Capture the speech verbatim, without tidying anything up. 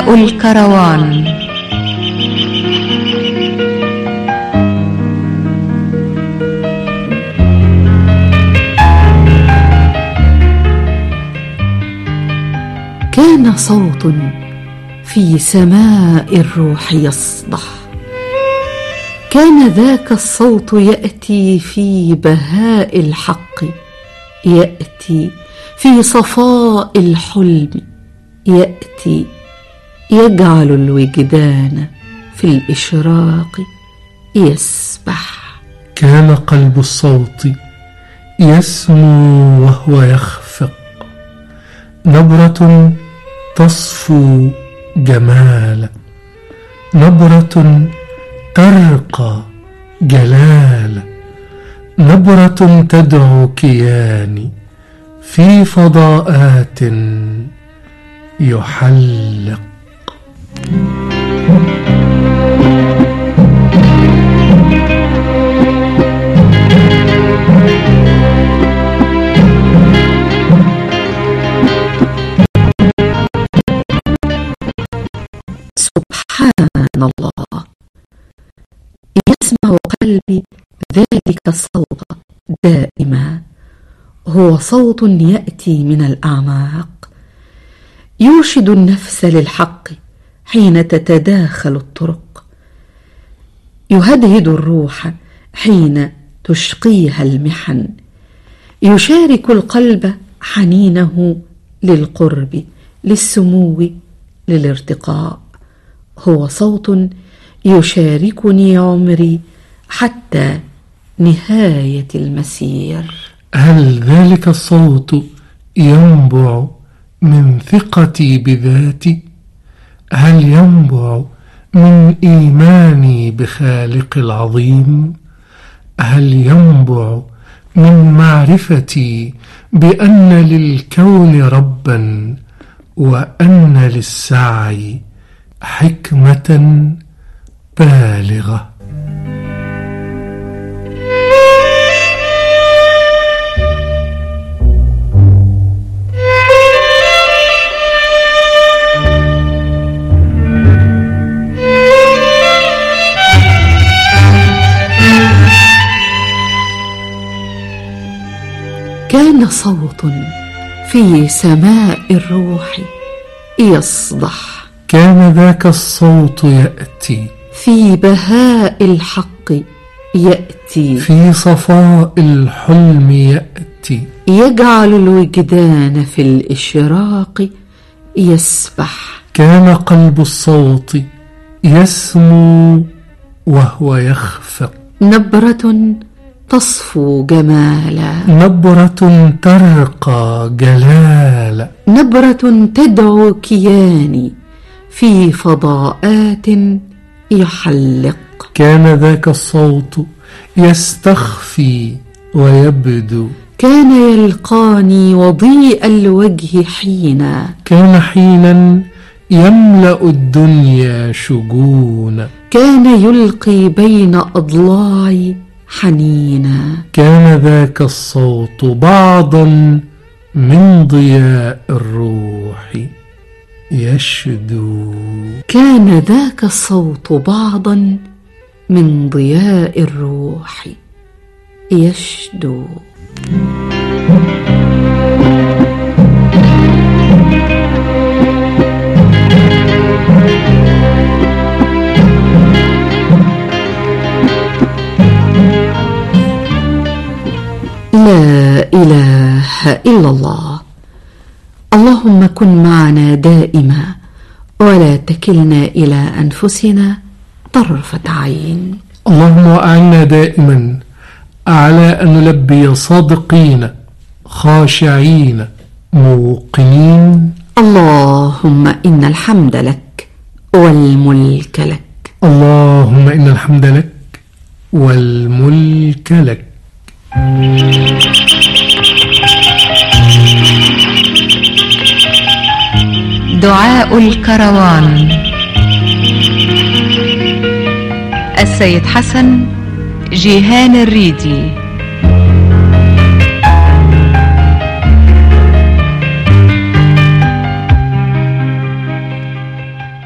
دعاء الكروان. كان صوت في سماء الروح يصدح، كان ذاك الصوت يأتي في بهاء الحق، يأتي في صفاء الحلم، يأتي يجعل الوجدان في الإشراق يسبح. كان قلب الصوت يسمو وهو يخفق، نبرة تصفو جمالا، نبرة ترقى جلالا، نبرة تدعو كياني في فضاءات يحلق. سبحان الله، يسمع قلبي ذلك الصوت دائما، هو صوت يأتي من الأعماق، يرشد النفس للحق حين تتداخل الطرق، يهدهد الروح حين تشقيها المحن، يشارك القلب حنينه للقرب، للسمو، للارتقاء. هو صوت يشاركني عمري حتى نهاية المسير. هل ذلك الصوت ينبع من ثقتي بذاتي؟ هل ينبع من إيماني بخالق العظيم؟ هل ينبع من معرفتي بأن للكون ربا، وأن للسعي حكمة بالغة؟ كان صوت في سماء الروح يصدح، كان ذاك الصوت يأتي في بهاء الحق، يأتي في صفاء الحلم، يأتي يجعل الوجدان في الإشراق يسبح. كان قلب الصوت يسمو وهو يخفق، نبرة تصفو جمالا، نبرة ترقى جلالا، نبرة تدعو كياني في فضاءات يحلق. كان ذاك الصوت يستخفي ويبدو، كان يلقاني وضيء الوجه حينا، كان حينا يملأ الدنيا شجونا، كان يلقي بين أضلاعي حنينا. كان ذاك الصوت بعضا من ضياء الروح يشدو، كان ذاك الصوت بعضا من ضياء الروح يشدو. لا إله إلا الله. اللهم كن معنا دائما، ولا تكلنا إلى أنفسنا طرفة عين. اللهم أعنا دائما على أن نلبي صادقين خاشعين موقنين. اللهم إن الحمد لك والملك لك. اللهم إن الحمد لك والملك لك. دعاء الكروان. السيد حسن جيهان الريدي.